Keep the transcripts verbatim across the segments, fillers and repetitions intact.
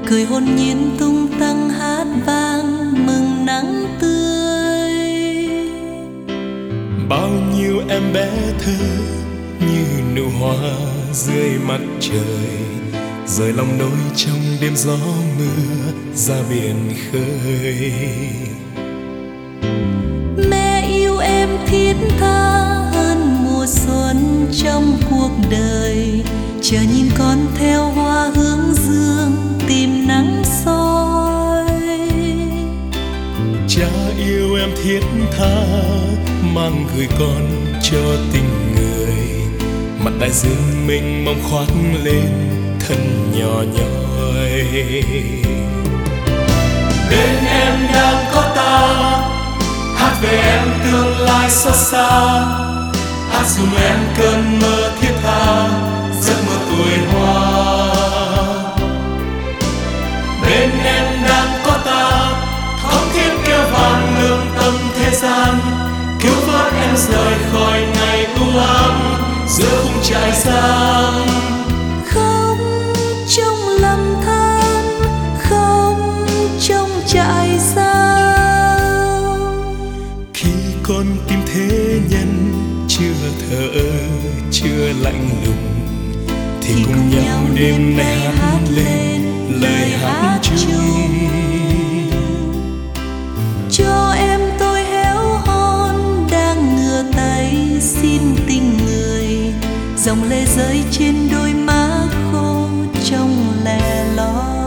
cười hồn nhiên tung tăng hát vang mừng nắng tươi. Bao nhiêu em bé thơ như nụ hoa dưới mặt trời, rời lòng nỗi trong đêm gió mưa ra biển khơi. Mẹ yêu em thiết tha hơn mùa xuân trong cuộc đời, chờ nhìn con theo hoa hướng dương tìm nắng soi. Cha yêu em thiết tha mang gửi con cho tình người, mặt đại dương mênh mông khoác lên thân nhỏ nhoi. Bên em đang có ta, hát về em tương lai xót xa, hát dùm em cơn mơ thiết tha giấc mơ tuổi hoa. Bên em đang có ta, thống thiết kêu vang lương tâm thế gian, cứu vớt em rời khỏi ngày u ám giữa khung trại giam. Không trong lầm than, không trong trại giam. Khi con tìm thế nhân chưa thở chưa lạnh lùng, thì, thì cùng nhau đêm nay hát lên lời hát chung. Cho em tôi héo hon đang ngửa tay xin tình người, dòng lệ rơi trên đôi má khô trong lẻ loi.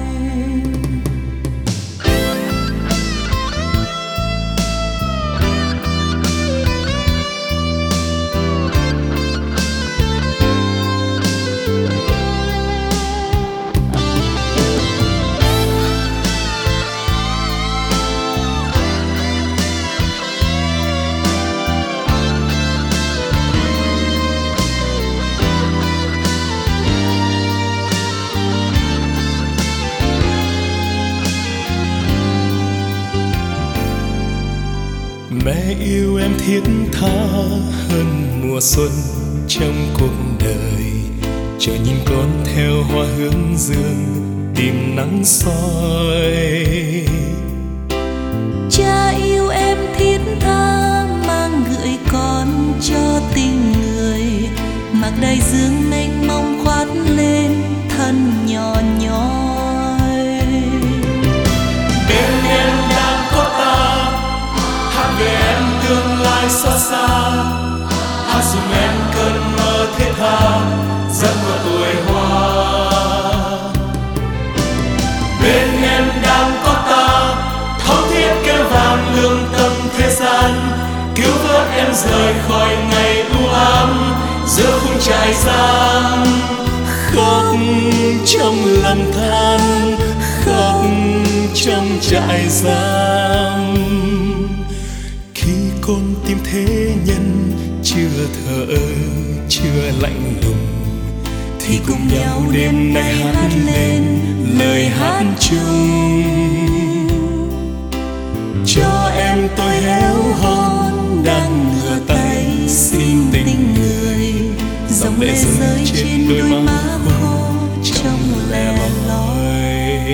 Mẹ yêu em thiết tha hơn mùa xuân trong cuộc đời, chờ nhìn con theo hoa hướng dương tìm nắng soi. Cha yêu em thiết tha mang gửi con cho tình người, mặc đại dương mênh mông khoác lên thân nhỏ nhoi. Bên em đang có ta, hát về em tương lai xót xa, hát dùm em cơn mơ thiết tha giấc mơ tuổi hoa. Bên em đang có ta, thấu thiết kêu vang lương tâm thế gian, cứu vớt em rời khỏi ngày u ám giữa khung trại giam. Khóc trong lầm than, khóc trong trại giam. Khi con tìm thế nhân chưa thở chưa lạnh lùng, thì cùng nhau đêm nay hát lên lời hát chung. Cho em tôi héo hon đang ngửa tay xin tình người, dòng lệ rơi trên đôi má khô trong lẻ loi.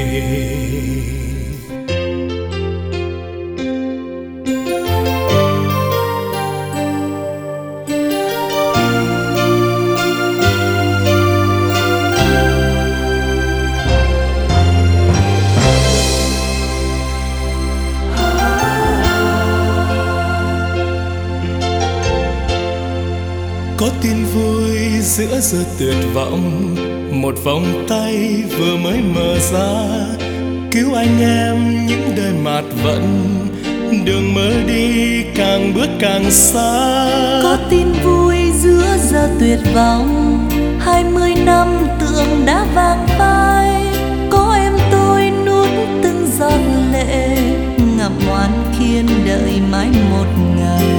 Có tin vui giữa giờ tuyệt vọng, một vòng tay vừa mới mở ra, cứu anh em những đời mạt vận, đường mơ đi càng bước càng xa. Có tin vui giữa giờ tuyệt vọng, hai mươi năm tượng đã vàng phai, có em tôi nuốt từng giọt lệ, ngập ngoan khiên đợi mãi một ngày.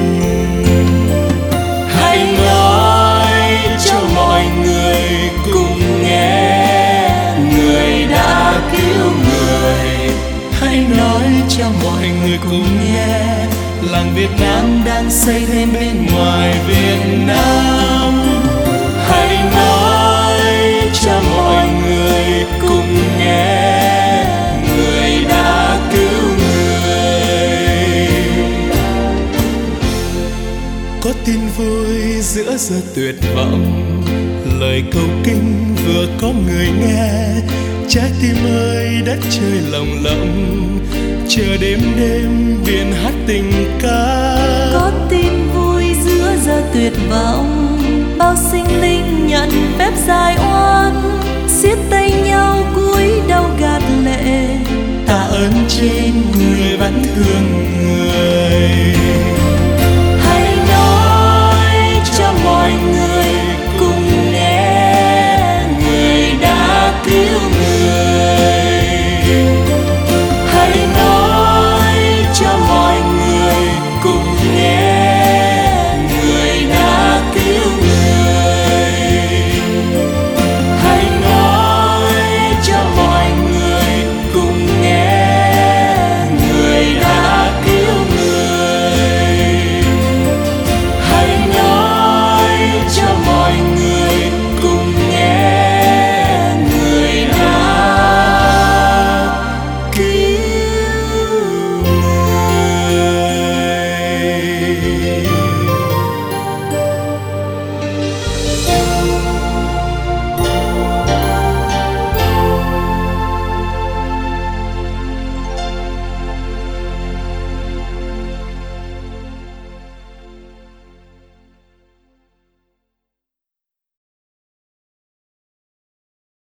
Hãy nói cho mọi người cùng nghe, người đã cứu người. Hãy nói cho mọi người cùng nghe, làng Việt Nam đang xây thêm bên ngoài Việt Nam. Hãy nói cho mọi người cùng nghe, giờ tuyệt vọng, lời cầu kinh vừa có người nghe, trái tim ơi đất trời lồng lộng, chờ đêm đêm biển hát tình ca. Có tin vui giữa giờ tuyệt vọng, bao sinh linh nhận phép giải oan, siết tay nhau cúi đầu gạt lệ, tạ ơn trên người vẫn thương